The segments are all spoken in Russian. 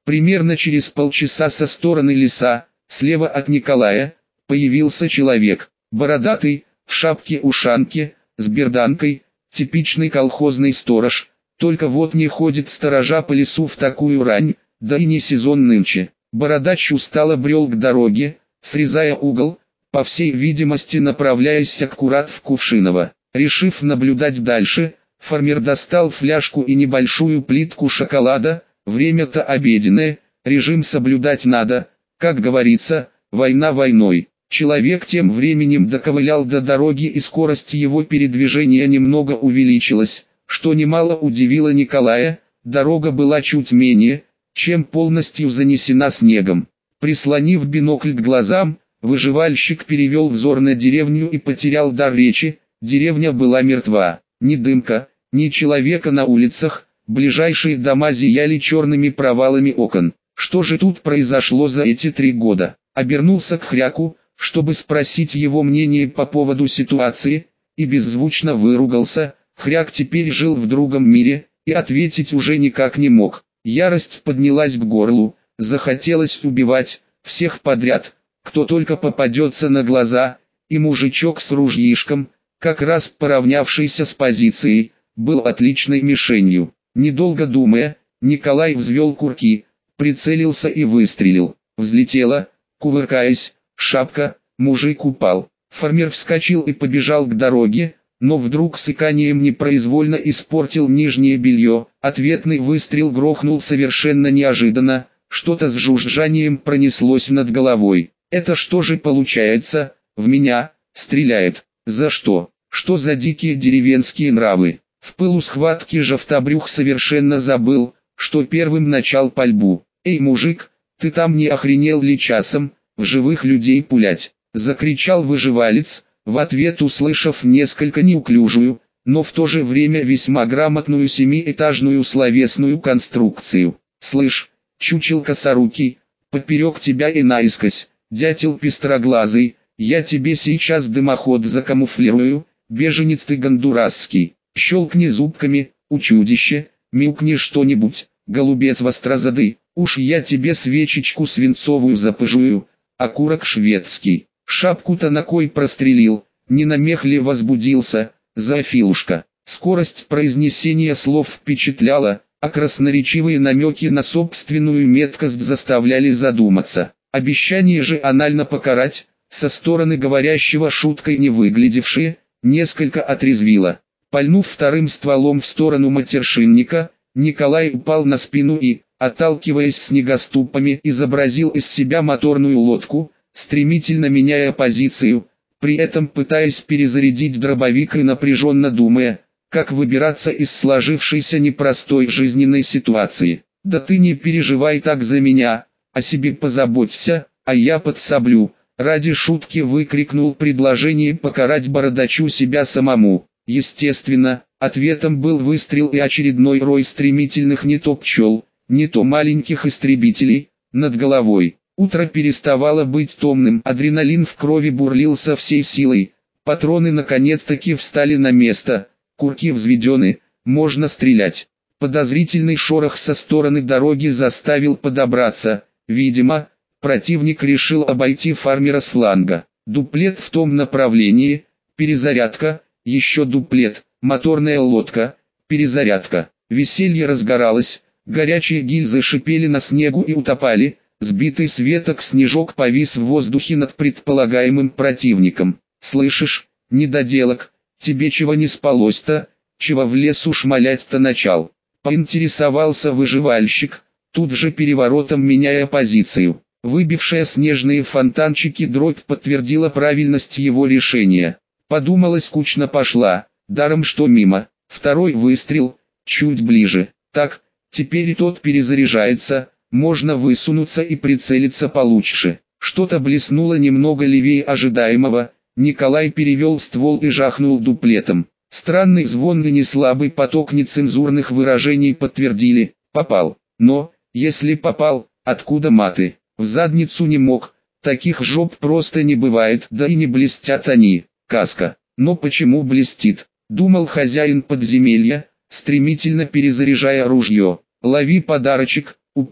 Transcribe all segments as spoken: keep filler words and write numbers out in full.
Примерно через полчаса со стороны леса, слева от Николая, появился человек, бородатый, в шапке-ушанке, с берданкой, типичный колхозный сторож, только вот не ходит сторожа по лесу в такую рань, да и не сезон нынче. Бородач устало брел к дороге, срезая угол, по всей видимости направляясь аккурат в Кувшиново. Решив наблюдать дальше, фермер достал фляжку и небольшую плитку шоколада. Время-то обеденное, режим соблюдать надо, как говорится, война войной. Человек тем временем доковылял до дороги, и скорость его передвижения немного увеличилась, что немало удивило Николая. Дорога была чуть менее, чем полностью занесена снегом. Прислонив бинокль к глазам, выживальщик перевел взор на деревню и потерял дар речи. Деревня была мертва, ни дымка, ни человека на улицах. Ближайшие дома зияли черными провалами окон. Что же тут произошло за эти три года? Обернулся к Хряку, чтобы спросить его мнение по поводу ситуации, и беззвучно выругался. Хряк теперь жил в другом мире, и ответить уже никак не мог. Ярость поднялась к горлу, захотелось убивать всех подряд, кто только попадется на глаза, и мужичок с ружьишком, как раз поравнявшийся с позицией, был отличной мишенью. Недолго думая, Николай взвел курки, прицелился и выстрелил. Взлетела, кувыркаясь, шапка, мужик упал. Фермер вскочил и побежал к дороге, но вдруг с иканием непроизвольно испортил нижнее белье. Ответный выстрел грохнул совершенно неожиданно, что-то с жужжанием пронеслось над головой. Это что же получается, в меня стреляет? За что? Что за дикие деревенские нравы? В пылу схватки Жовтобрюх совершенно забыл, что первым начал пальбу. «Эй, мужик, ты там не охренел ли часом, в живых людей пулять?» — закричал выживалец, в ответ услышав несколько неуклюжую, но в то же время весьма грамотную семиэтажную словесную конструкцию. «Слышь, чучел косорукий, поперек тебя и наискось, дятел пестроглазый, я тебе сейчас дымоход закамуфлирую, беженец ты гондурасский». Щелкни зубками, учудище, мяукни что-нибудь, голубец вострозады, уж я тебе свечечку свинцовую запыжую, окурок шведский. Шапку-то на кой прострелил, не на мех ли возбудился, зоофилушка. Скорость произнесения слов впечатляла, а красноречивые намеки на собственную меткость заставляли задуматься. Обещание же анально покарать, со стороны говорящего шуткой не выглядевшие, несколько отрезвило. Пальнув вторым стволом в сторону матершинника, Николай упал на спину и, отталкиваясь снегоступами, изобразил из себя моторную лодку, стремительно меняя позицию, при этом пытаясь перезарядить дробовик и напряженно думая, как выбираться из сложившейся непростой жизненной ситуации. «Да ты не переживай так за меня, о себе позаботься, а я подсоблю», ради шутки выкрикнул предложение покарать бородачу себя самому. Естественно, ответом был выстрел и очередной рой стремительных не то пчел, не то маленьких истребителей, над головой. Утро переставало быть томным, адреналин в крови бурлил со всей силой, патроны наконец-таки встали на место, курки взведены, можно стрелять. Подозрительный шорох со стороны дороги заставил подобраться, видимо, противник решил обойти фермера с фланга. Дуплет в том направлении, перезарядка, еще дуплет, моторная лодка, перезарядка. Веселье разгоралось, горячие гильзы шипели на снегу и утопали, сбитый с веток снежок повис в воздухе над предполагаемым противником. «Слышишь, недоделок, тебе чего не спалось-то, чего в лесу шмалять-то начал?» — поинтересовался выживальщик, тут же переворотом меняя позицию. Выбившая снежные фонтанчики дробь подтвердила правильность его решения. Подумалось, скучно пошла, даром что мимо. Второй выстрел, чуть ближе. Так, теперь и тот перезаряжается, можно высунуться и прицелиться получше. Что-то блеснуло немного левее ожидаемого, Николай перевел ствол и жахнул дуплетом. Странный звон и неслабый поток нецензурных выражений подтвердили, попал. Но, если попал, откуда маты? В задницу не мог, таких жоп просто не бывает, да и не блестят они. Каска. Но почему блестит? Думал хозяин подземелья, стремительно перезаряжая ружье. Лови подарочек, упырь.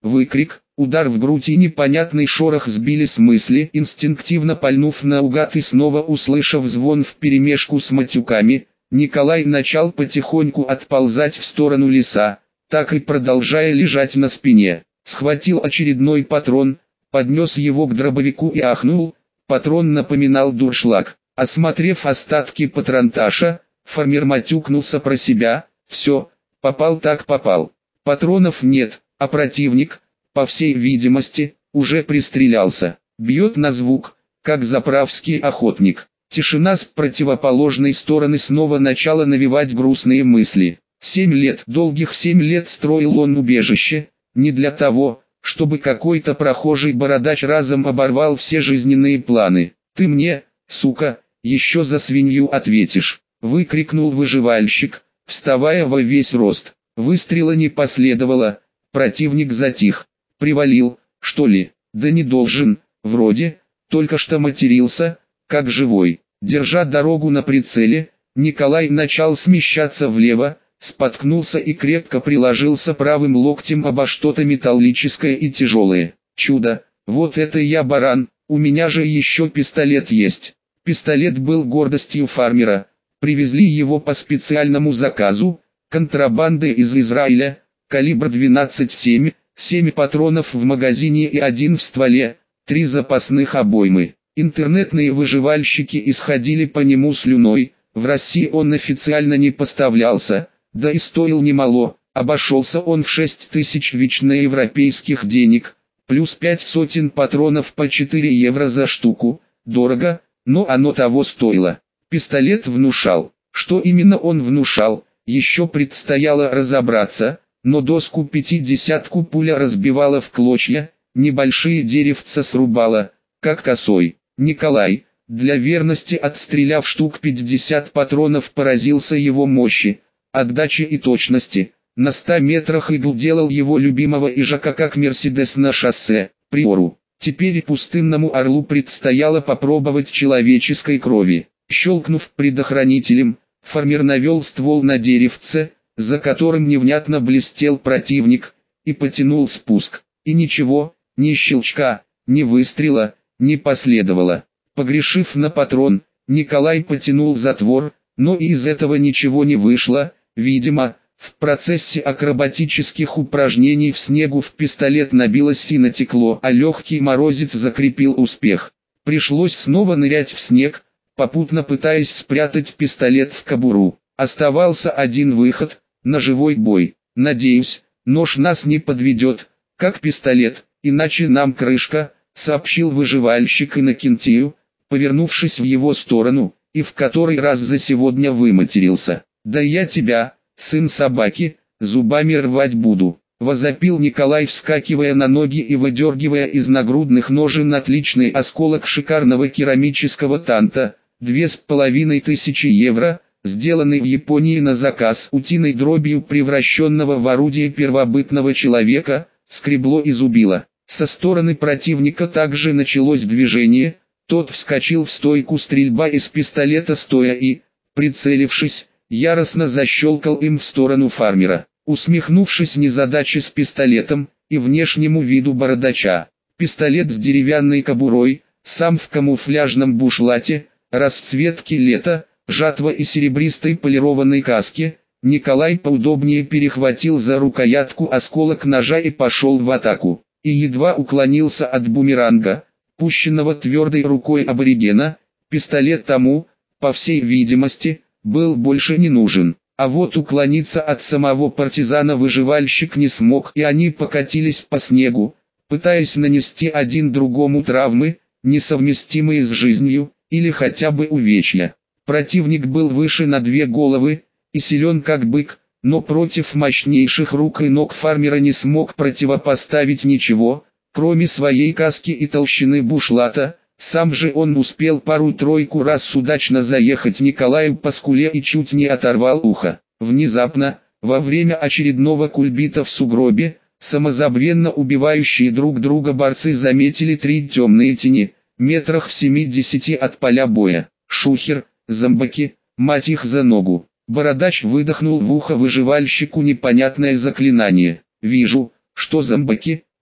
Выкрик, удар в грудь и непонятный шорох сбили с мысли, инстинктивно пальнув наугад и снова услышав звон вперемешку с матюками, Николай начал потихоньку отползать в сторону леса, так и продолжая лежать на спине. Схватил очередной патрон, поднес его к дробовику и ахнул, патрон напоминал дуршлаг. Осмотрев остатки патронташа, фармер матюкнулся про себя: все, попал так попал. Патронов нет, а противник, по всей видимости, уже пристрелялся. Бьет на звук, как заправский охотник. Тишина с противоположной стороны снова начала навевать грустные мысли. Семь лет, долгих семь лет строил он убежище, не для того, чтобы какой-то прохожий бородач разом оборвал все жизненные планы. «Ты мне, сука, еще за свинью ответишь!» — выкрикнул выживальщик, вставая во весь рост. Выстрела не последовало, противник затих. Привалил, что ли? Да не должен, вроде, только что матерился, как живой. Держа дорогу на прицеле, Николай начал смещаться влево, споткнулся и крепко приложился правым локтем обо что-то металлическое и тяжелое. Чудо, вот это я баран, у меня же еще пистолет есть. Пистолет был гордостью фармера, привезли его по специальному заказу, контрабанды из Израиля, калибр двенадцать семь, семь патронов в магазине и один в стволе, три запасных обоймы. Интернетные выживальщики исходили по нему слюной, в России он официально не поставлялся, да и стоил немало, обошелся он в шесть тысяч вечно-европейских денег, плюс пять сотен патронов по четыре евро за штуку, дорого, но оно того стоило. Пистолет внушал, что именно он внушал, еще предстояло разобраться, но доску пятидесятку пуля разбивала в клочья, небольшие деревца срубала, как косой. Николай, для верности отстреляв штук пятьдесят патронов, поразился его мощи, отдаче и точности. На ста метрах игл делал его любимого ижака как Мерседес на шоссе, Приору. Теперь и пустынному орлу предстояло попробовать человеческой крови. Щелкнув предохранителем, фармер навел ствол на деревце, за которым невнятно блестел противник, и потянул спуск. И ничего, ни щелчка, ни выстрела не последовало. Погрешив на патрон, Николай потянул затвор, но и из этого ничего не вышло. Видимо, в процессе акробатических упражнений в снегу в пистолет набилось и натекло, а легкий морозец закрепил успех. Пришлось снова нырять в снег, попутно пытаясь спрятать пистолет в кобуру. Оставался один выход – ножевой бой. «Надеюсь, нож нас не подведет, как пистолет, иначе нам крышка», – сообщил выживальщик Иннокентию, повернувшись в его сторону, и в который раз за сегодня выматерился. «Да я тебя, сын собаки, зубами рвать буду», – возопил Николай, вскакивая на ноги и выдергивая из нагрудных ножен отличный осколок шикарного керамического танта, две с половиной тысячи евро, сделанный в Японии на заказ, утиной дробью превращенного в орудие первобытного человека, скребло и зубило. Со стороны противника также началось движение, тот вскочил в стойку, стрельба из пистолета стоя и, прицелившись, яростно защелкал им в сторону фармера. Усмехнувшись незадаче с пистолетом и внешнему виду бородача, пистолет с деревянной кобурой, сам в камуфляжном бушлате, расцветки лета, жатва и серебристой полированной каске, Николай поудобнее перехватил за рукоятку осколок ножа и пошел в атаку. И едва уклонился от бумеранга, пущенного твердой рукой аборигена. Пистолет тому, по всей видимости, был больше не нужен. А вот уклониться от самого партизана выживальщик не смог, и они покатились по снегу, пытаясь нанести один другому травмы, несовместимые с жизнью, или хотя бы увечья. Противник был выше на две головы, и силен как бык, но против мощнейших рук и ног фармера не смог противопоставить ничего, кроме своей каски и толщины бушлата. Сам же он успел пару-тройку раз удачно заехать Николаю по скуле и чуть не оторвал ухо. Внезапно, во время очередного кульбита в сугробе, самозабвенно убивающие друг друга борцы заметили три темные тени, метрах в семидесяти от поля боя. «Шухер, зомбаки, мать их за ногу!» Бородач выдохнул в ухо выживальщику непонятное заклинание. «Вижу, что зомбаки,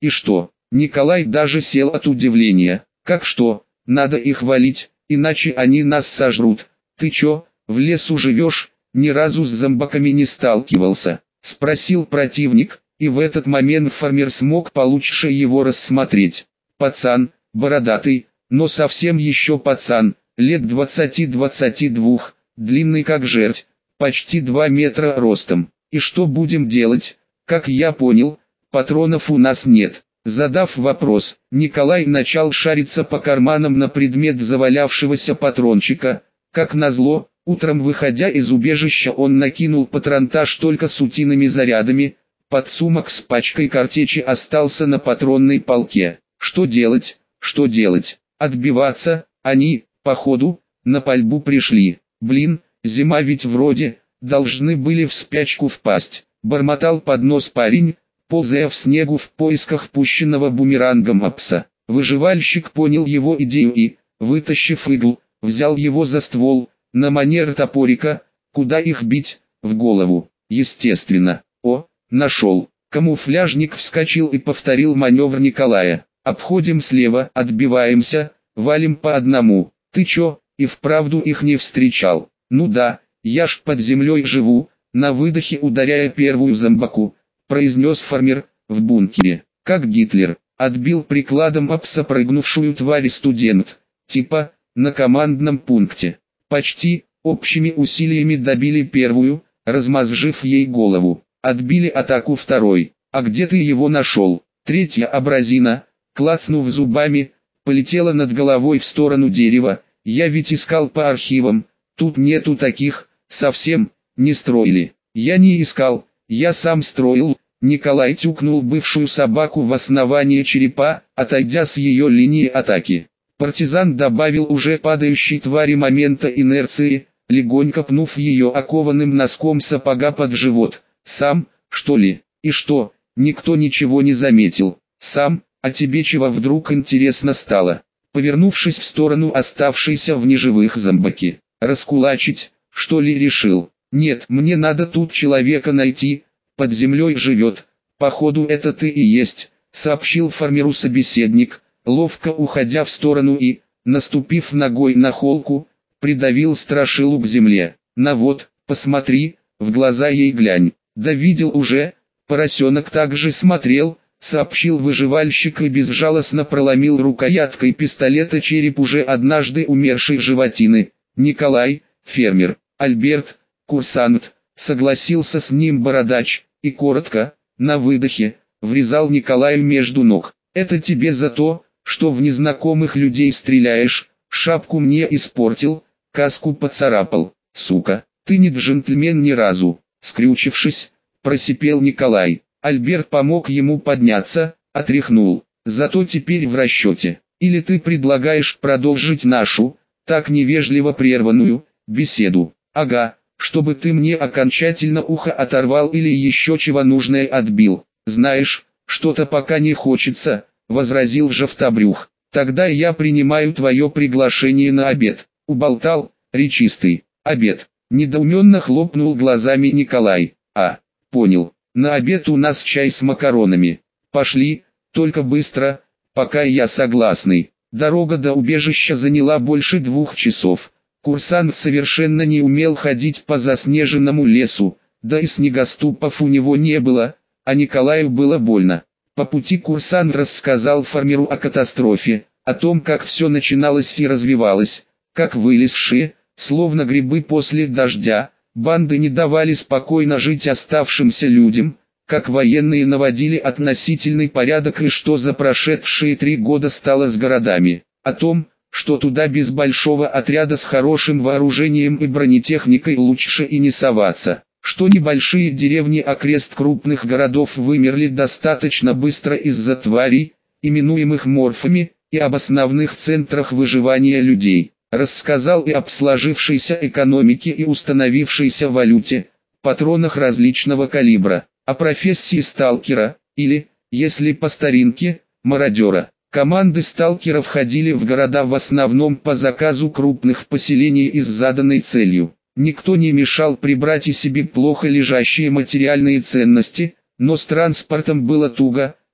И что? Николай даже сел от удивления. Как что? Надо их валить, иначе они нас сожрут. Ты чё, в лесу живешь, ни разу с зомбаками не сталкивался? Спросил противник, и в этот момент фермер смог получше его рассмотреть. Пацан, бородатый, но совсем еще пацан, лет двадцати-двадцати двух, длинный как жердь, почти два метра ростом. И что будем делать? Как я понял, патронов у нас нет. Задав вопрос, Николай начал шариться по карманам на предмет завалявшегося патрончика. Как назло, утром выходя из убежища он накинул патронтаж только с утиными зарядами. Подсумок с пачкой картечи остался на патронной полке. Что делать? Что делать? Отбиваться? Они, походу, на пальбу пришли. Блин, зима ведь вроде, должны были в спячку впасть. Бормотал под нос парень, ползая в снегу в поисках пущенного бумерангом пса. Выживальщик понял его идею и, вытащив иглу, взял его за ствол, на манер топорика. Куда их бить? В голову. Естественно. О, нашел. Камуфляжник вскочил и повторил маневр Николая. Обходим слева, отбиваемся, валим по одному. Ты чё, и вправду их не встречал? Ну да, я ж под землей живу. На выдохе ударяя первую зомбаку, произнес фермер, в бункере. Как Гитлер, отбил прикладом об сопрыгнувшую тварь студент. Типа, на командном пункте. Почти, общими усилиями добили первую, размозжив ей голову. Отбили атаку второй. А где ты его нашел? Третья абразина, клацнув зубами, полетела над головой в сторону дерева. Я ведь искал по архивам, тут нету таких, совсем, не строили. Я не искал, я сам строил. Николай тюкнул бывшую собаку в основание черепа, отойдя с ее линии атаки. Партизан добавил уже падающей твари момента инерции, легонько пнув ее окованным носком сапога под живот. Сам, что ли? И что, никто ничего не заметил? Сам, а тебе чего вдруг интересно стало? Повернувшись в сторону оставшейся в неживых зомбаки, раскулачить, что ли решил? Нет, мне надо тут человека найти, под землей живет, походу это ты и есть, сообщил фермеру собеседник, ловко уходя в сторону и, наступив ногой на холку, придавил страшилу к земле. На вот, посмотри, в глаза ей глянь. Да видел уже, поросенок также смотрел, сообщил выживальщик и безжалостно проломил рукояткой пистолета череп уже однажды умершей животины. Николай, фермер, Альберт, курсант, согласился с ним бородач, и коротко, на выдохе, врезал Николаю между ног. Это тебе за то, что в незнакомых людей стреляешь, шапку мне испортил, каску поцарапал, сука, ты не джентльмен ни разу. Скрючившись, просипел Николай. Альберт помог ему подняться, отряхнул. Зато теперь в расчете. Или ты предлагаешь продолжить нашу, так невежливо прерванную, беседу? Ага, чтобы ты мне окончательно ухо оторвал или еще чего нужное отбил. Знаешь, что-то пока не хочется, возразил Жовтобрюх. Тогда я принимаю твое приглашение на обед. Уболтал, речистый. Обед. Недоуменно хлопнул глазами Николай. А, понял, на обед у нас чай с макаронами. Пошли, только быстро, пока я согласный. Дорога до убежища заняла больше двух часов. Курсант совершенно не умел ходить по заснеженному лесу, да и снегоступов у него не было, а Николаю было больно. По пути курсант рассказал фермеру о катастрофе, о том, как все начиналось и развивалось, как вылезшие, словно грибы после дождя, банды не давали спокойно жить оставшимся людям, как военные наводили относительный порядок и что за прошедшие три года стало с городами, о том, что туда без большого отряда с хорошим вооружением и бронетехникой лучше и не соваться, что небольшие деревни окрест крупных городов вымерли достаточно быстро из-за тварей, именуемых морфами, и об основных центрах выживания людей. Рассказал и об сложившейся экономике и установившейся валюте, патронах различного калибра, о профессии сталкера, или, если по старинке, мародера. Команды сталкеров ходили в города в основном по заказу крупных поселений и с заданной целью. Никто не мешал прибрать и себе плохо лежащие материальные ценности, но с транспортом было туго,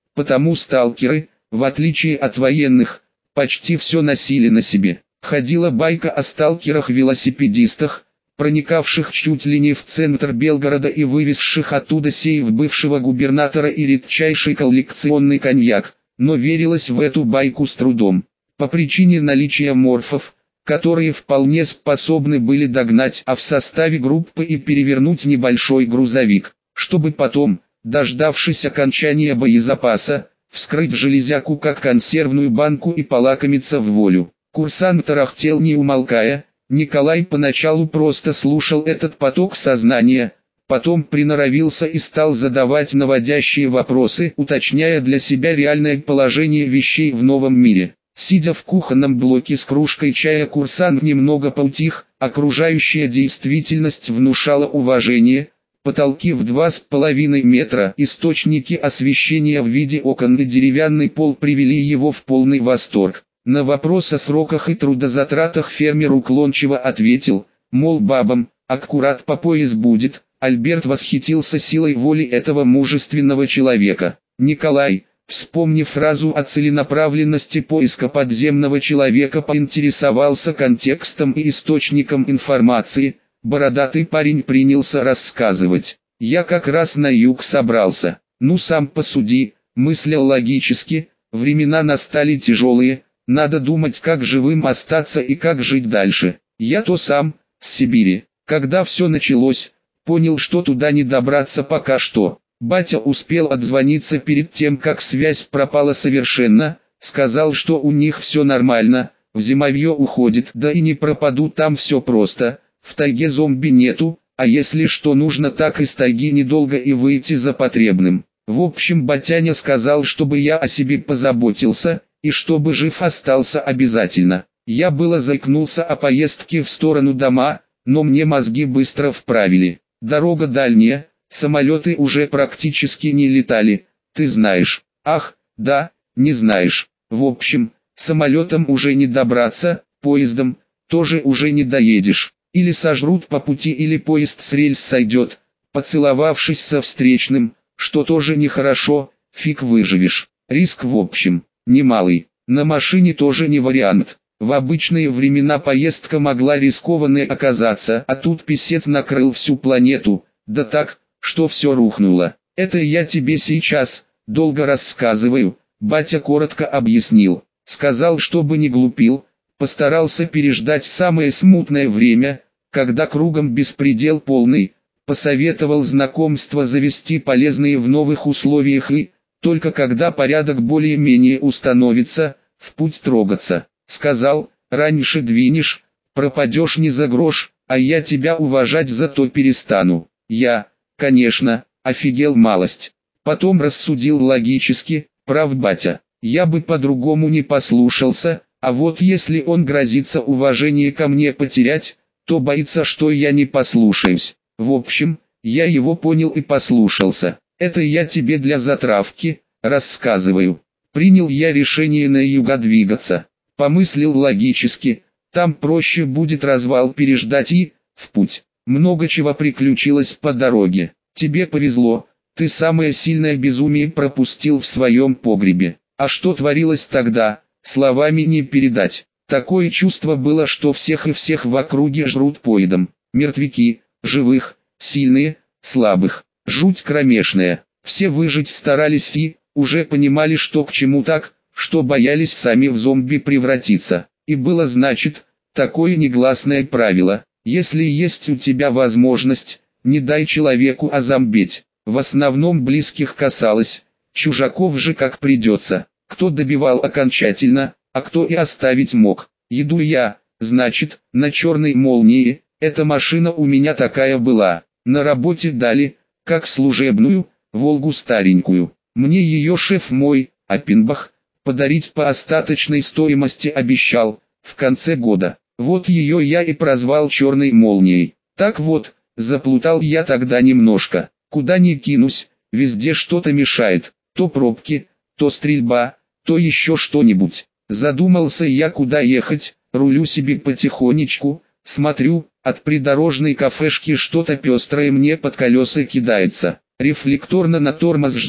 Потому сталкеры, в отличие от военных, почти все носили на себе. Ходила байка о сталкерах-велосипедистах, проникавших чуть ли не в центр Белгорода и вывезших оттуда сейф бывшего губернатора и редчайший коллекционный коньяк, но верилось в эту байку с трудом. По причине наличия морфов, которые вполне способны были догнать а в составе группы и перевернуть небольшой грузовик, чтобы потом, дождавшись окончания боезапаса, вскрыть железяку как консервную банку и полакомиться в волю. Курсант тарахтел не умолкая. Николай поначалу просто слушал этот поток сознания, потом приноровился и стал задавать наводящие вопросы, уточняя для себя реальное положение вещей в новом мире. Сидя в кухонном блоке с кружкой чая, курсант немного поутих, окружающая действительность внушала уважение. Потолки в два с половиной метра, источники освещения в виде окон и деревянный пол привели его в полный восторг. На вопрос о сроках и трудозатратах фермер уклончиво ответил, мол, бабам, аккурат по пояс будет. Альберт восхитился силой воли этого мужественного человека. Николай, вспомнив фразу о целенаправленности поиска подземного человека, поинтересовался контекстом и источником информации. Бородатый парень принялся рассказывать. Я как раз на юг собрался. Ну сам посуди, мыслял логически, времена настали тяжелые. Надо думать, как живым остаться и как жить дальше. Я то сам, с Сибири, когда все началось, понял, что туда не добраться пока что. Батя успел отзвониться перед тем, как связь пропала совершенно, сказал, что у них все нормально, в зимовье уходит, да и не пропадут, там все просто, в тайге зомби нету, а если что нужно, так из тайги недолго и выйти за потребным. В общем, батяня сказал, чтобы я о себе позаботился, и чтобы жив остался обязательно. Я было заикнулся о поездке в сторону дома, но мне мозги быстро вправили. Дорога дальняя, самолеты уже практически не летали, ты знаешь. Ах, да, не знаешь. В общем, самолетом уже не добраться, поездом тоже уже не доедешь. Или сожрут по пути, или поезд с рельс сойдет, поцеловавшись со встречным, что тоже нехорошо, фиг выживешь. Риск в общем немалый. На машине тоже не вариант. В обычные времена поездка могла рискованной оказаться, а тут писец накрыл всю планету, да так, что все рухнуло. Это я тебе сейчас долго рассказываю, батя коротко объяснил. Сказал, чтобы не глупил, постарался переждать самое смутное время, когда кругом беспредел полный, посоветовал знакомства завести полезные в новых условиях и, только когда порядок более-менее установится, в путь трогаться. Сказал, раньше двинешь, пропадешь не за грош, а я тебя уважать зато перестану. Я, конечно, офигел малость. Потом рассудил логически, прав батя, я бы по-другому не послушался, а вот если он грозится уважение ко мне потерять, то боится, что я не послушаюсь. В общем, я его понял и послушался. Это я тебе для затравки рассказываю. Принял я решение на юга двигаться. Помыслил логически, там проще будет развал переждать и, в путь. Много чего приключилось по дороге. Тебе повезло, ты самое сильное безумие пропустил в своем погребе. А что творилось тогда, словами не передать. Такое чувство было, что всех и всех в округе жрут поедом. Мертвяки, живых, сильные, слабых. Жуть кромешная. Все выжить старались и уже понимали, что к чему, так, что боялись сами в зомби превратиться. И было, значит, такое негласное правило: если есть у тебя возможность, не дай человеку озомбеть. В основном близких касалось, чужаков же как придется. Кто добивал окончательно, а кто и оставить мог. Еду я, значит, на черной молнии, эта машина у меня такая была. На работе дали, как служебную, Волгу старенькую. Мне ее шеф мой, Оппенбах, подарить по остаточной стоимости обещал, в конце года. Вот ее я и прозвал черной молнией. Так вот, заплутал я тогда немножко. Куда ни кинусь, везде что-то мешает. То пробки, то стрельба, то еще что-нибудь. Задумался я, куда ехать, рулю себе потихонечку, смотрю, от придорожной кафешки что-то пестрое мне под колеса кидается. Рефлекторно на тормоз жму,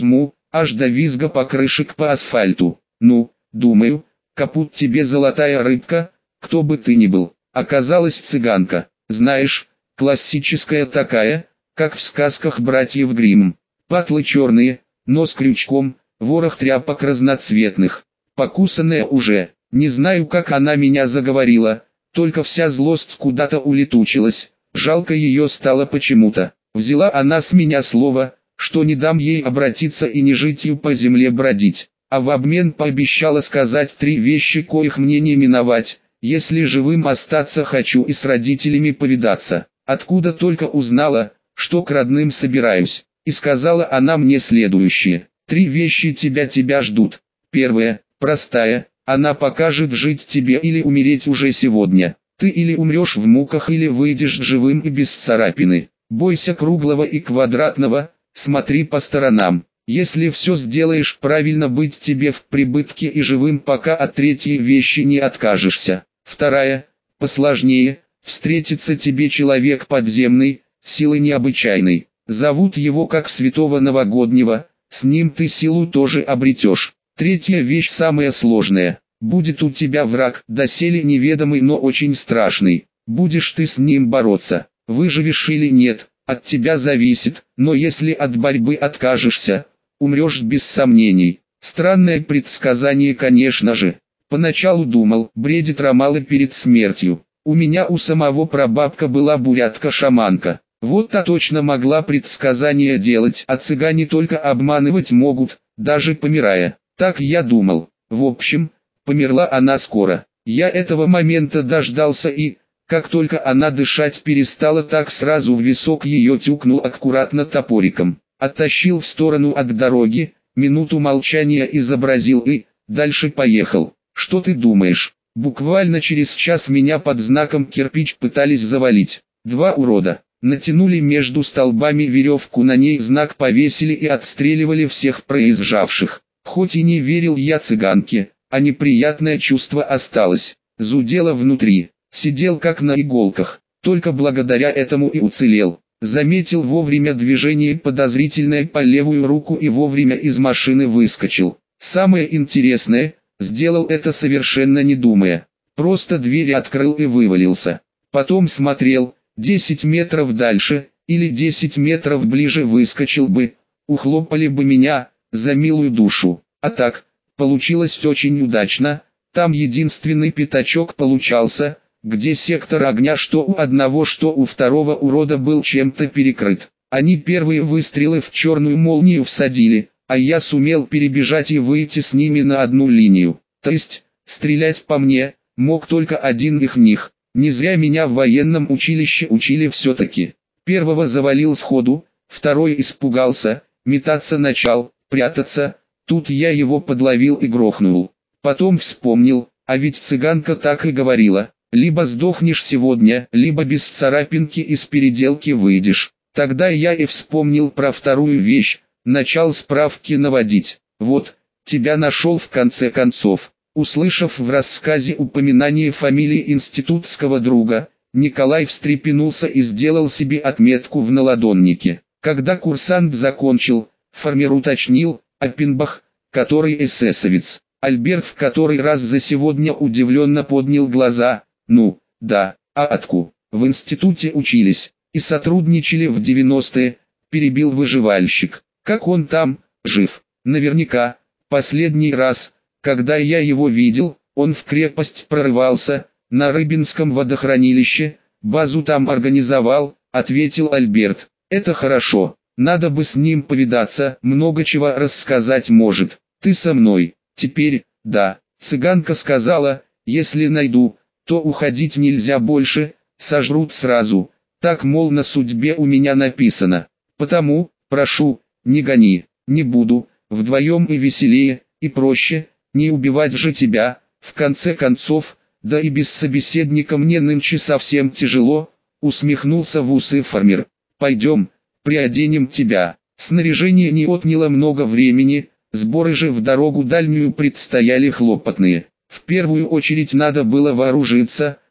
аж до визга покрышек по асфальту. Ну, думаю, капут тебе золотая рыбка, кто бы ты ни был. Оказалась цыганка, знаешь, классическая такая, как в сказках братьев Гримм. Патлы черные, нос крючком, ворох тряпок разноцветных. Покусанная уже, не знаю, как она меня заговорила, только вся злость куда-то улетучилась, жалко ее стало почему-то. Взяла она с меня слово, что не дам ей обратиться и не житью по земле бродить, а в обмен пообещала сказать три вещи, коих мне не миновать, если живым остаться хочу и с родителями повидаться. Откуда только узнала, что к родным собираюсь, и сказала она мне следующее: три вещи тебя тебя ждут. Первая, простая, она покажет жить тебе или умереть уже сегодня. Ты или умрешь в муках, или выйдешь живым и без царапины. Бойся круглого и квадратного, смотри по сторонам. Если все сделаешь правильно, быть тебе в прибытке и живым, пока от третьей вещи не откажешься. Вторая, посложнее, встретится тебе человек подземный, силы необычайной. Зовут его как святого новогоднего, с ним ты силу тоже обретешь. Третья вещь самая сложная. Будет у тебя враг, доселе неведомый, но очень страшный. Будешь ты с ним бороться. Выживешь или нет, от тебя зависит, но если от борьбы откажешься, умрешь без сомнений. Странное предсказание, конечно же. Поначалу думал, бредит Ромала перед смертью. У меня у самого прабабка была бурятка-шаманка. Вот та точно могла предсказания делать, а цыгане только обманывать могут, даже помирая. Так я думал. В общем, померла она скоро. Я этого момента дождался и, как только она дышать перестала, так сразу в висок ее тюкнул аккуратно топориком. Оттащил в сторону от дороги, минуту молчания изобразил и, дальше поехал. Что ты думаешь? Буквально через час меня под знаком кирпич пытались завалить. Два урода. Натянули между столбами веревку, на ней знак повесили и отстреливали всех проезжавших. Хоть и не верил я цыганке, а неприятное чувство осталось. Зудело внутри. Сидел как на иголках. Только благодаря этому и уцелел. Заметил вовремя движение подозрительное по левую руку и вовремя из машины выскочил. Самое интересное, сделал это совершенно не думая. Просто двери открыл и вывалился. Потом смотрел, десять метров дальше, или десять метров ближе выскочил бы, ухлопали бы меня, за милую душу. А так, получилось очень удачно, там единственный пятачок получался, где сектор огня что у одного, что у второго урода был чем-то перекрыт. Они первые выстрелы в черную молнию всадили, а я сумел перебежать и выйти с ними на одну линию. То есть, стрелять по мне, мог только один их них. Не зря меня в военном училище учили все-таки. Первого завалил сходу, второй испугался, метаться начал, прятаться. Тут я его подловил и грохнул. Потом вспомнил, а ведь цыганка так и говорила: либо сдохнешь сегодня, либо без царапинки из переделки выйдешь. Тогда я и вспомнил про вторую вещь, начал справки наводить. Вот, тебя нашел в конце концов. Услышав в рассказе упоминание фамилии институтского друга, Николай встрепенулся и сделал себе отметку в наладоннике. Когда курсант закончил, фармер уточнил: Оппенбах, который эсэсовец. Альберт в который раз за сегодня удивленно поднял глаза. Ну, да, а атку, в институте учились и сотрудничали в девяностые, перебил выживальщик. Как он там, жив? Наверняка, последний раз, когда я его видел, он в крепость прорывался, на Рыбинском водохранилище, базу там организовал, ответил Альберт. Это хорошо, надо бы с ним повидаться, много чего рассказать может. Ты со мной? Теперь, да, цыганка сказала, если найду, то уходить нельзя больше, сожрут сразу. Так, мол, на судьбе у меня написано. Потому, прошу, не гони, не буду, вдвоем и веселее, и проще, не убивать же тебя, в конце концов, да и без собеседника мне нынче совсем тяжело, усмехнулся в усы фармер. Пойдем, приоденем тебя. Снаряжение не отняло много времени, сборы же в дорогу дальнюю предстояли хлопотные. В первую очередь надо было вооружиться,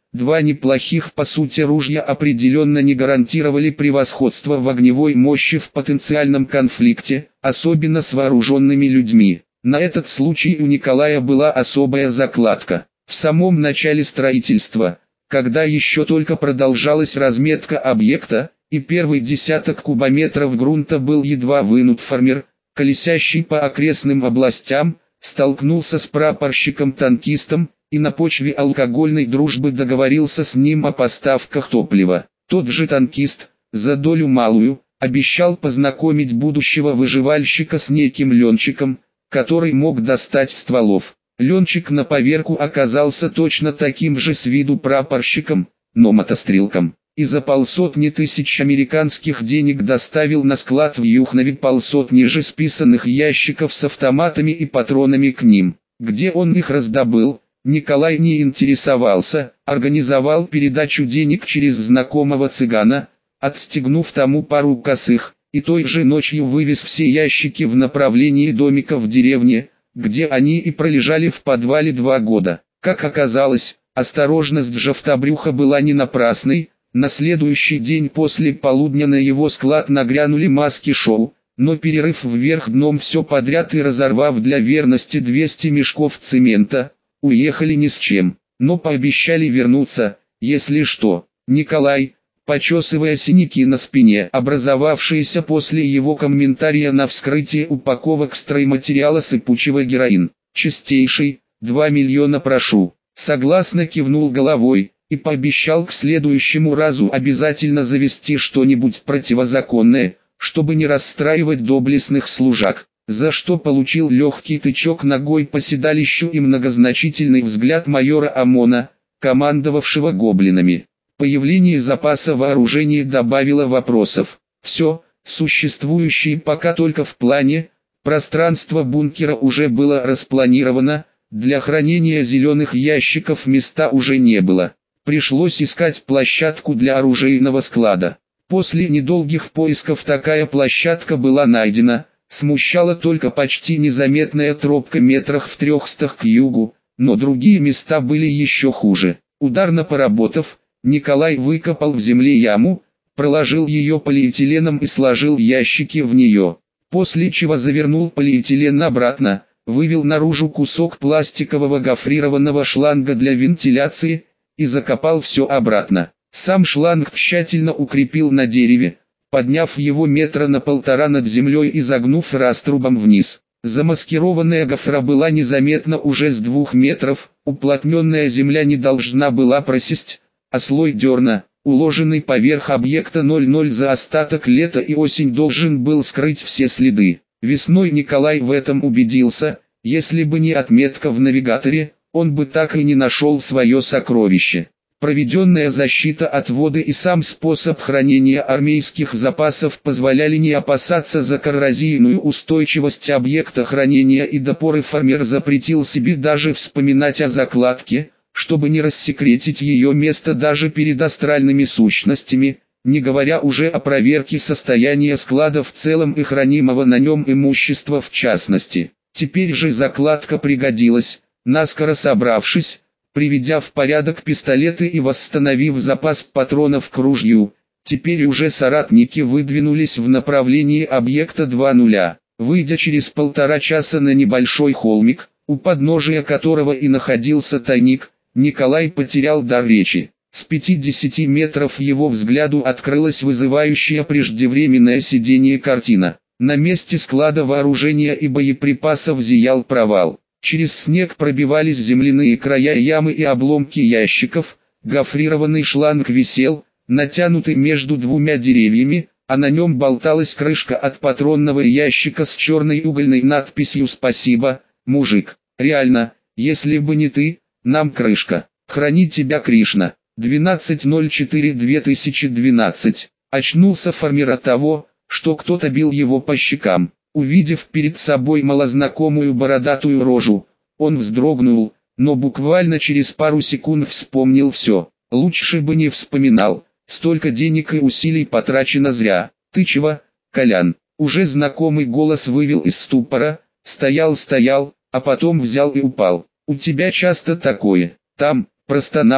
Два неплохих по сути ружья определенно не гарантировали превосходство в огневой мощи в потенциальном конфликте, особенно с вооруженными людьми. На этот случай у Николая была особая закладка. В самом начале строительства, когда еще только продолжалась разметка объекта, и первый десяток кубометров грунта был едва вынут, фермер, колесящий по окрестным областям, столкнулся с прапорщиком-танкистом, и на почве алкогольной дружбы договорился с ним о поставках топлива. Тот же танкист, за долю малую, обещал познакомить будущего выживальщика с неким Ленчиком, который мог достать стволов. Ленчик на поверку оказался точно таким же с виду прапорщиком, но мотострелком, и за полсотни тысяч американских денег доставил на склад в Юхнове полсотни же списанных ящиков с автоматами и патронами к ним. Где он их раздобыл, Николай не интересовался, организовал передачу денег через знакомого цыгана, отстегнув тому пару косых, и той же ночью вывез все ящики в направлении домика в деревне, где они и пролежали в подвале два года. Как оказалось, осторожность Жовтобрюха была не напрасной. На следующий день после полудня на его склад нагрянули маски-шоу, но перерыв вверх дном все подряд и разорвав для верности двести мешков цемента, уехали ни с чем, но пообещали вернуться, если что. Николай, почесывая синяки на спине, образовавшиеся после его комментария на вскрытие упаковок стройматериала сыпучего героин, чистейший, два миллиона прошу, согласно кивнул головой, и пообещал к следующему разу обязательно завести что-нибудь противозаконное, чтобы не расстраивать доблестных служак, за что получил легкий тычок ногой по седалищу и многозначительный взгляд майора ОМОНа, командовавшего гоблинами. Появление запаса вооружения добавило вопросов. Все, существующее пока только в плане, пространство бункера уже было распланировано, для хранения зеленых ящиков места уже не было. Пришлось искать площадку для оружейного склада. После недолгих поисков такая площадка была найдена, смущала только почти незаметная тропка метрах в трехстах к югу, но другие места были еще хуже. Ударно поработав, Николай выкопал в земле яму, проложил ее полиэтиленом и сложил ящики в нее, после чего завернул полиэтилен обратно, вывел наружу кусок пластикового гофрированного шланга для вентиляции, и закопал все обратно. Сам шланг тщательно укрепил на дереве, подняв его метра на полтора над землей и загнув раструбом вниз. Замаскированная гофра была незаметна уже с двух метров, уплотненная земля не должна была просесть, а слой дерна, уложенный поверх объекта ноль ноль за остаток лета и осень должен был скрыть все следы. Весной Николай в этом убедился, если бы не отметка в навигаторе, он бы так и не нашел свое сокровище. Проведенная защита от воды и сам способ хранения армейских запасов позволяли не опасаться за коррозийную устойчивость объекта хранения, и до поры фермер запретил себе даже вспоминать о закладке, чтобы не рассекретить ее место даже перед астральными сущностями, не говоря уже о проверке состояния склада в целом и хранимого на нем имущества в частности. Теперь же закладка пригодилась. Наскоро собравшись, приведя в порядок пистолеты и восстановив запас патронов к ружью, теперь уже соратники выдвинулись в направлении объекта два ноль. Выйдя через полтора часа на небольшой холмик, у подножия которого и находился тайник, Николай потерял дар речи. С пятидесяти метров его взгляду открылась вызывающая преждевременное сидение картина. На месте склада вооружения и боеприпасов зиял провал. Через снег пробивались земляные края ямы и обломки ящиков, гофрированный шланг висел, натянутый между двумя деревьями, а на нем болталась крышка от патронного ящика с черной угольной надписью «Спасибо, мужик». Реально, если бы не ты, нам крышка. Храни тебя Кришна. двенадцатое ноль четыре две тысячи двенадцать. Очнулся фермер от того, что кто-то бил его по щекам. Увидев перед собой малознакомую бородатую рожу, он вздрогнул, но буквально через пару секунд вспомнил все. Лучше бы не вспоминал, столько денег и усилий потрачено зря. «Ты чего, Колян?» Уже знакомый голос вывел из ступора, стоял-стоял, а потом взял и упал. «У тебя часто такое?» «Там», простонал,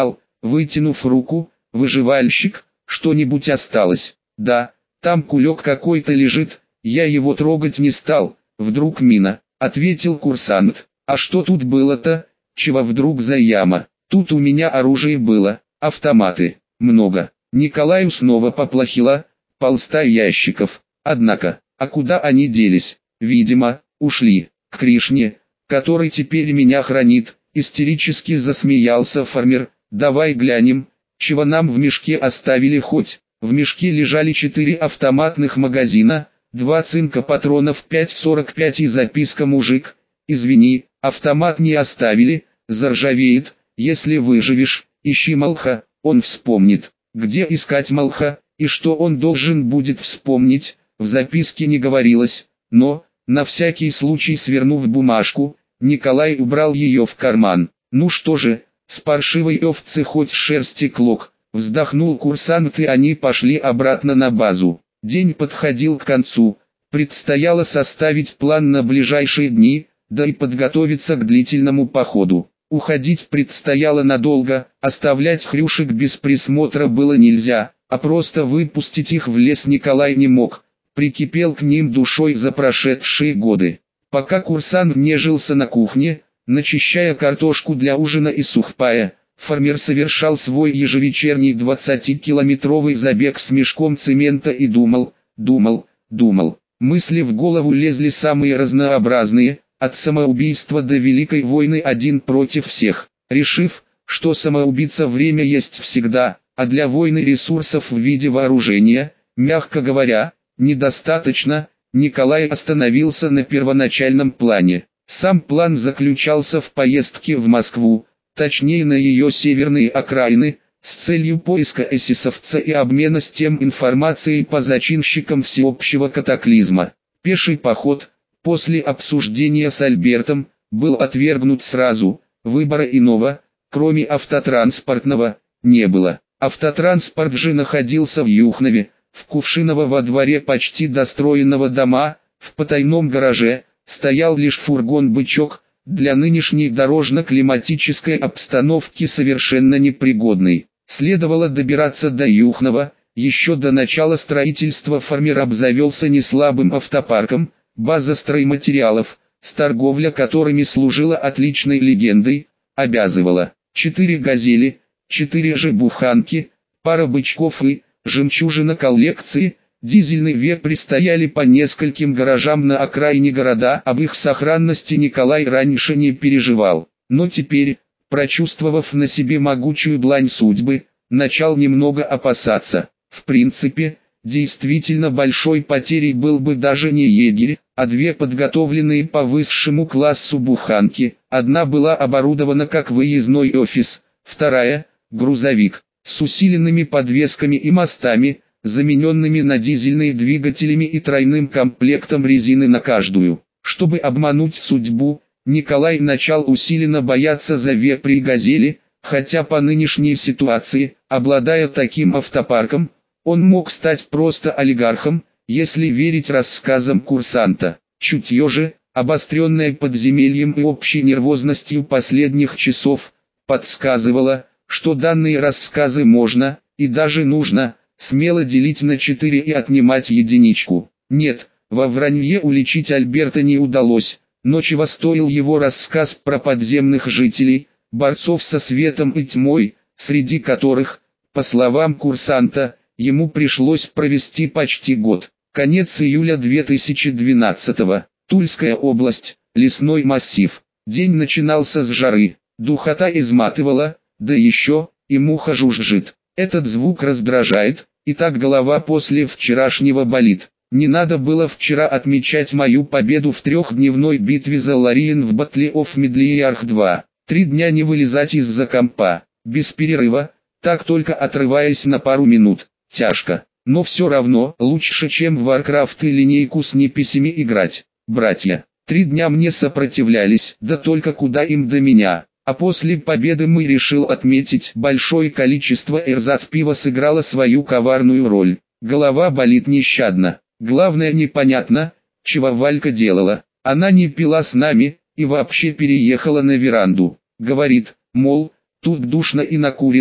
вытянув руку. «Выживальщик, что-нибудь осталось?» «Да, там кулек какой-то лежит, я его трогать не стал, вдруг мина», — ответил курсант. «А что тут было-то? Чего вдруг за яма?» «Тут у меня оружие было, автоматы, много». Николаю снова поплохело, полста ящиков. Однако, а куда они делись? Видимо, ушли к Кришне, который теперь меня хранит. Истерически засмеялся фермер. «Давай глянем, чего нам в мешке оставили хоть». В мешке лежали четыре автоматных магазина, два цинка патронов пять сорок пять и записка: «Мужик, извини, автомат не оставили, заржавеет, если выживешь, ищи Малха, он вспомнит». Где искать Малха, и что он должен будет вспомнить, в записке не говорилось, но, на всякий случай свернув бумажку, Николай убрал ее в карман. «Ну что же, с паршивой овцы хоть шерсти клок», вздохнул курсант, и они пошли обратно на базу. День подходил к концу, предстояло составить план на ближайшие дни, да и подготовиться к длительному походу. Уходить предстояло надолго, оставлять хрюшек без присмотра было нельзя, а просто выпустить их в лес Николай не мог, прикипел к ним душой за прошедшие годы. Пока курсант нежился на кухне, начищая картошку для ужина и сухпая, фермер совершал свой ежевечерний двадцатикилометровый забег с мешком цемента и думал, думал, думал. Мысли в голову лезли самые разнообразные, от самоубийства до Великой войны один против всех. Решив, что самоубийца время есть всегда, а для войны ресурсов в виде вооружения, мягко говоря, недостаточно, Николай остановился на первоначальном плане. Сам план заключался в поездке в Москву, точнее на ее северные окраины, с целью поиска эсэсовца и обмена с тем информацией по зачинщикам всеобщего катаклизма. Пеший поход, после обсуждения с Альбертом, был отвергнут сразу, выбора иного, кроме автотранспортного, не было. Автотранспорт же находился в Юхнове, в Кувшиново, во дворе почти достроенного дома, в потайном гараже, стоял лишь фургон-бычок, для нынешней дорожно-климатической обстановки совершенно непригодный. Следовало добираться до Юхнова, еще до начала строительства фермер обзавелся неслабым автопарком, база стройматериалов, с торговля которыми служила отличной легендой, обязывала. Четыре газели, четыре же буханки, пара бычков и жемчужина коллекции, дизельный вепрь стояли по нескольким гаражам на окраине города. Об их сохранности Николай раньше не переживал, но теперь, прочувствовав на себе могучую длань судьбы, начал немного опасаться. В принципе, действительно большой потерей был бы даже не егерь, а две подготовленные по высшему классу буханки. Одна была оборудована как выездной офис, вторая – грузовик, с усиленными подвесками и мостами, замененными на дизельные двигателями и тройным комплектом резины на каждую. Чтобы обмануть судьбу, Николай начал усиленно бояться за вепри и газели, хотя по нынешней ситуации, обладая таким автопарком, он мог стать просто олигархом, если верить рассказам курсанта. Чутье же, обостренное подземельем и общей нервозностью последних часов, подсказывало, что данные рассказы можно, и даже нужно, смело делить на четыре и отнимать единичку. Нет, во вранье уличить Альберта не удалось, но чего стоил его рассказ про подземных жителей, борцов со светом и тьмой, среди которых, по словам курсанта, ему пришлось провести почти год. Конец июля две тысячи двенадцатого. Тульская область, лесной массив. День начинался с жары, духота изматывала, да еще, и муха жужжит. Этот звук раздражает, и так голова после вчерашнего болит. Не надо было вчера отмечать мою победу в трехдневной битве за Лариен в Battle of Middle-earth два. Три дня не вылезать из-за компа, без перерыва, так только отрываясь на пару минут. Тяжко, но все равно лучше, чем в Warcraft и линейку с неписями играть. Братья, три дня мне сопротивлялись, да только куда им до меня. А после победы мы решил отметить, большое количество эрзац пива сыграло свою коварную роль. Голова болит нещадно. Главное, непонятно, чего Валька делала. Она не пила с нами, и вообще переехала на веранду. Говорит, мол, тут душно и накурено,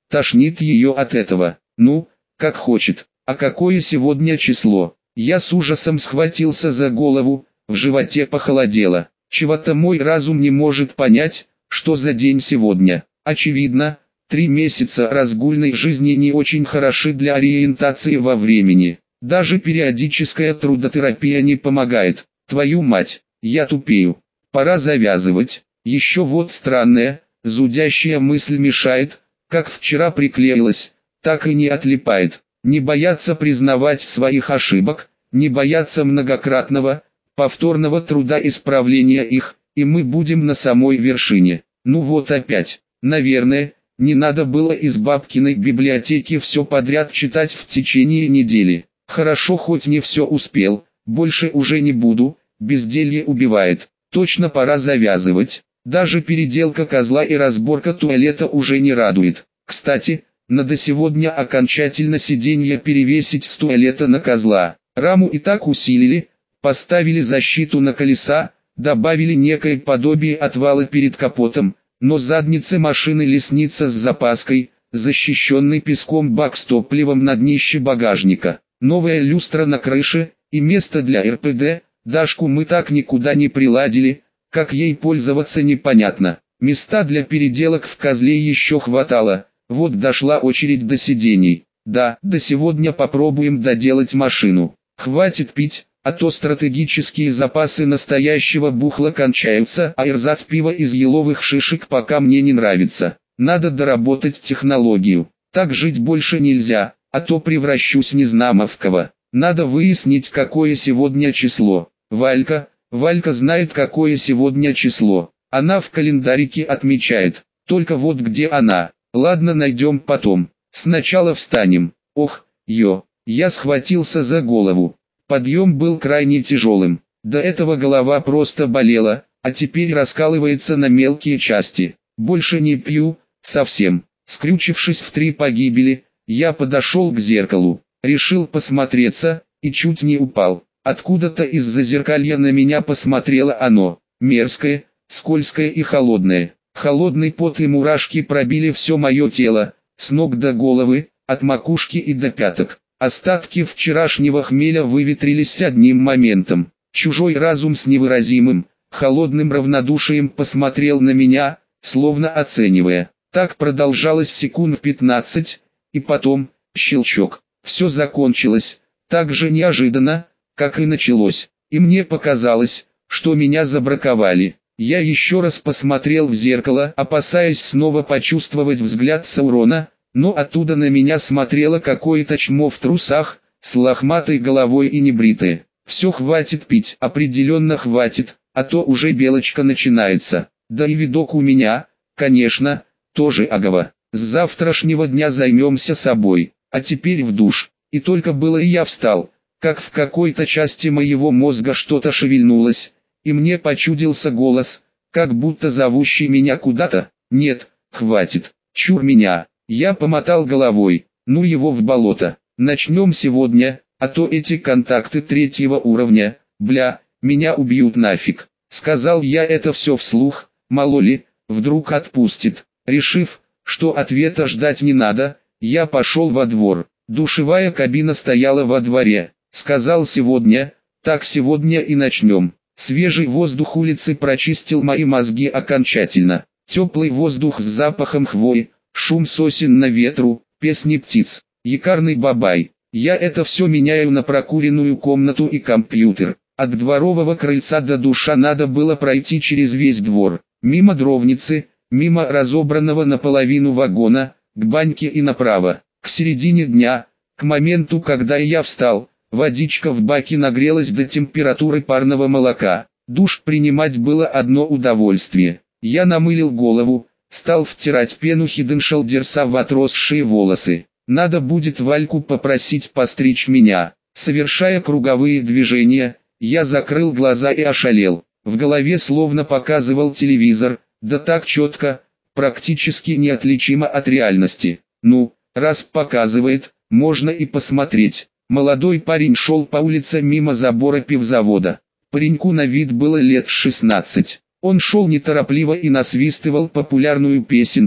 Тошнит ее от этого. Ну, как хочет. А какое сегодня число? Я с ужасом схватился за голову, в животе похолодело. Чего-то мой разум не может понять, что за день сегодня. Очевидно, три месяца разгульной жизни не очень хороши для ориентации во времени. Даже периодическая трудотерапия не помогает. Твою мать, я тупею. Пора завязывать. Еще вот странная, зудящая мысль мешает, как вчера приклеилась, так и не отлипает. Не бояться признавать своих ошибок, не бояться многократного, повторного труда исправления их, и мы будем на самой вершине. Ну вот опять. Наверное, не надо было из бабкиной библиотеки все подряд читать в течение недели. Хорошо, хоть не все успел, больше уже не буду, безделье убивает. Точно пора завязывать. Даже переделка козла и разборка туалета уже не радует. Кстати, надо сегодня окончательно сиденье перевесить с туалета на козла. Раму и так усилили, поставили защиту на колеса, добавили некое подобие отвала перед капотом, но задница машины лестница с запаской, защищенный песком бак с топливом на днище багажника, новая люстра на крыше и место для эр пэ дэ. Дашку мы так никуда не приладили, как ей пользоваться непонятно. Места для переделок в козле еще хватало, вот дошла очередь до сидений. Да, до сегодня попробуем доделать машину. Хватит пить, а то стратегические запасы настоящего бухла кончаются, а эрзац пива из еловых шишек пока мне не нравится. Надо доработать технологию. Так жить больше нельзя, а то превращусь незнамо в кого. Надо выяснить, какое сегодня число. Валька, Валька знает, какое сегодня число. Она в календарике отмечает. Только вот где она? Ладно, найдем потом. Сначала встанем. Ох, ё. Я схватился за голову. Подъем был крайне тяжелым. До этого голова просто болела, а теперь раскалывается на мелкие части. Больше не пью, совсем. Скрючившись в три погибели, я подошел к зеркалу. Решил посмотреться, и чуть не упал. Откуда-то из-за зеркалья на меня посмотрело оно. Мерзкое, скользкое и холодное. Холодный пот и мурашки пробили все мое тело, с ног до головы, от макушки и до пяток. Остатки вчерашнего хмеля выветрились одним моментом. Чужой разум с невыразимым, холодным равнодушием посмотрел на меня, словно оценивая. Так продолжалось секунд пятнадцать, и потом, щелчок. Все закончилось, так же неожиданно, как и началось. И мне показалось, что меня забраковали. Я еще раз посмотрел в зеркало, опасаясь снова почувствовать взгляд Саурона, но оттуда на меня смотрело какое-то чмо в трусах, с лохматой головой и небритое. Все, хватит пить, определенно хватит, а то уже белочка начинается. Да и видок у меня, конечно, тоже агова. С завтрашнего дня займемся собой, а теперь в душ. И только было и я встал, как в какой-то части моего мозга что-то шевельнулось, и мне почудился голос, как будто зовущий меня куда-то. Нет, хватит, чур меня. Я помотал головой, ну его в болото. Начнем сегодня, а то эти контакты третьего уровня, бля, меня убьют нафиг. Сказал я это все вслух, мало ли, вдруг отпустит. Решив, что ответа ждать не надо, я пошел во двор. Душевая кабина стояла во дворе. Сказал сегодня, так сегодня и начнем. Свежий воздух улицы прочистил мои мозги окончательно. Теплый воздух с запахом хвои, шум сосен на ветру, песни птиц, якарный бабай. Я это все меняю на прокуренную комнату и компьютер. От дворового крыльца до душа надо было пройти через весь двор, мимо дровницы, мимо разобранного наполовину вагона, к баньке и направо. К середине дня, к моменту, когда я встал, водичка в баке нагрелась до температуры парного молока. Душ принимать было одно удовольствие. Я намылил голову, стал втирать пену хиденшелдерса в отросшие волосы. Надо будет Вальку попросить постричь меня. Совершая круговые движения, я закрыл глаза и ошалел. В голове словно показывал телевизор, да так четко, практически неотличимо от реальности. Ну, раз показывает, можно и посмотреть. Молодой парень шел по улице мимо забора пивзавода. Пареньку на вид было лет шестнадцать. Он шел неторопливо и насвистывал популярную песенку,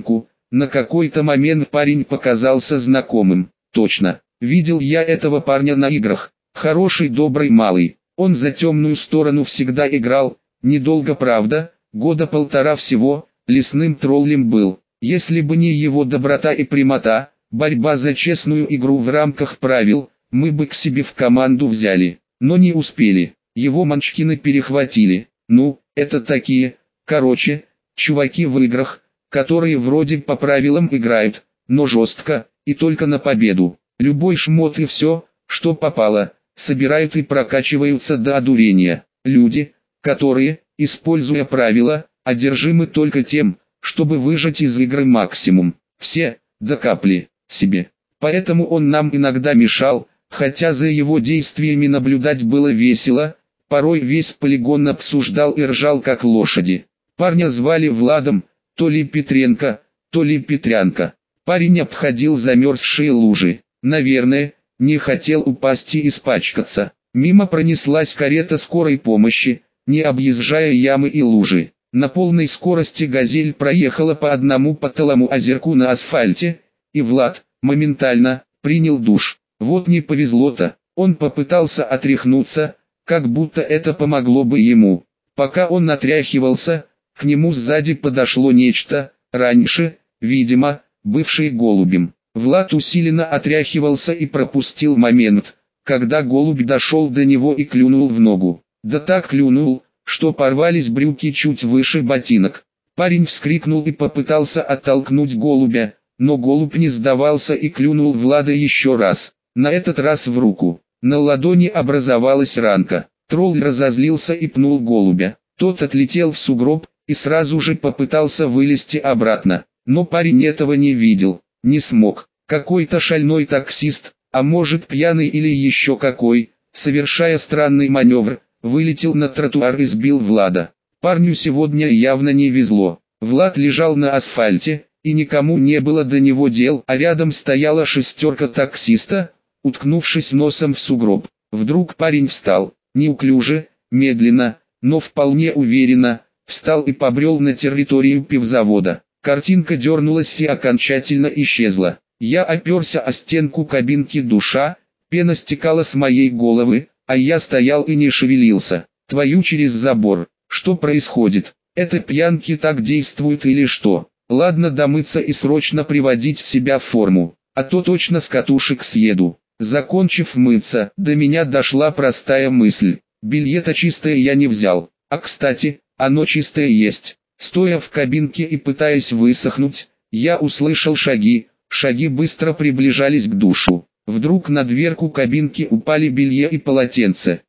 На какой-то момент парень показался знакомым. Точно, видел я этого парня на играх. Хороший добрый малый. Он за темную сторону всегда играл. Недолго, правда, года полтора всего, лесным троллем был. Если бы не его доброта и прямота, борьба за честную игру в рамках правил, мы бы к себе в команду взяли. Но не успели. Его манчкины перехватили. Ну, это такие, короче, чуваки в играх, которые вроде по правилам играют, но жестко, и только на победу. Любой шмот и все, что попало, собирают и прокачиваются до одурения. Люди, которые, используя правила, одержимы только тем, чтобы выжать из игры максимум. Все, до капли, себе. Поэтому он нам иногда мешал, хотя за его действиями наблюдать было весело, порой весь полигон обсуждал и ржал как лошади. Парня звали Владом, то ли Петренко, то ли Петрянка. Парень обходил замерзшие лужи. Наверное, не хотел упасть и испачкаться. Мимо пронеслась карета скорой помощи, не объезжая ямы и лужи. На полной скорости «Газель» проехала по одному потолому озерку на асфальте, и Влад, моментально, принял душ. Вот не повезло-то, он попытался отряхнуться, как будто это помогло бы ему. Пока он отряхивался, к нему сзади подошло нечто, раньше, видимо, бывший голубем. Влад усиленно отряхивался и пропустил момент, когда голубь дошел до него и клюнул в ногу. Да так клюнул, что порвались брюки чуть выше ботинок. Парень вскрикнул и попытался оттолкнуть голубя, но голубь не сдавался и клюнул Влада еще раз, на этот раз в руку. На ладони образовалась ранка. Тролль разозлился и пнул голубя. Тот отлетел в сугроб и сразу же попытался вылезти обратно, но парень этого не видел, не смог. Какой-то шальной таксист, а может пьяный или еще какой, совершая странный маневр, вылетел на тротуар и сбил Влада. Парню сегодня явно не везло. Влад лежал на асфальте, и никому не было до него дел, а рядом стояла шестерка таксиста, уткнувшись носом в сугроб. Вдруг парень встал, неуклюже, медленно, но вполне уверенно, встал и побрел на территорию пивзавода. Картинка дернулась и окончательно исчезла. Я оперся о стенку кабинки душа, пена стекала с моей головы, а я стоял и не шевелился. Твою через забор, что происходит? Это пьянки так действуют или что? Ладно домыться и срочно приводить себя в форму, а то точно с катушек съеду. Закончив мыться, до меня дошла простая мысль. Белье-то чистое я не взял, а кстати, оно чистое есть. Стоя в кабинке и пытаясь высохнуть, я услышал шаги, шаги быстро приближались к душу. Вдруг на дверку кабинки упали белье и полотенце.